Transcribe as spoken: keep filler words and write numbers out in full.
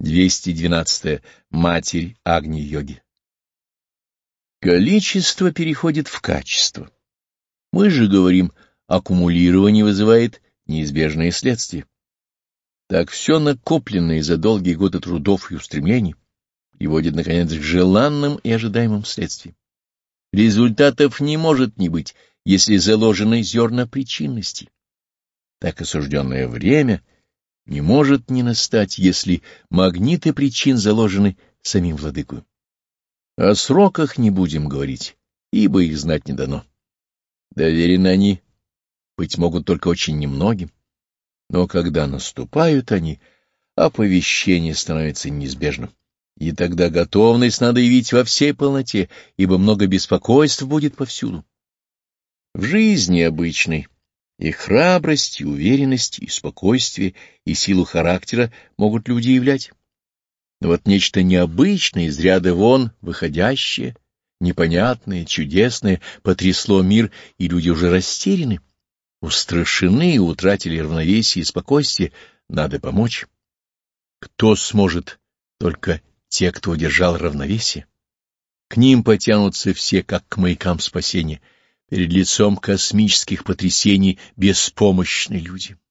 двести двенадцатое. Матерь Агни-йоги. Количество переходит в качество. Мы же говорим, аккумулирование вызывает неизбежные следствия. Так все накопленное за долгие годы трудов и устремлений приводит, наконец, к желанным и ожидаемым следствиям. Результатов не может не быть, если заложены зерна причинности. Так осужденное время не может не настать, если магниты причин заложены самим владыкою. О сроках не будем говорить, ибо их знать не дано. Доверены они, быть могут, только очень немногим. Но когда наступают они, оповещение становится неизбежным. И тогда готовность надо явить во всей полноте, ибо много беспокойств будет повсюду. В жизни обычной и храбрость, и уверенность, и спокойствие, и силу характера могут люди являть. Но вот нечто необычное, из ряда вон, выходящее, непонятное, чудесное, потрясло мир, и люди уже растеряны, устрашены и утратили равновесие и спокойствие, надо помочь. Кто сможет? Только те, кто удержал равновесие. К ним потянутся все, как к маякам спасения. Перед лицом космических потрясений беспомощны люди.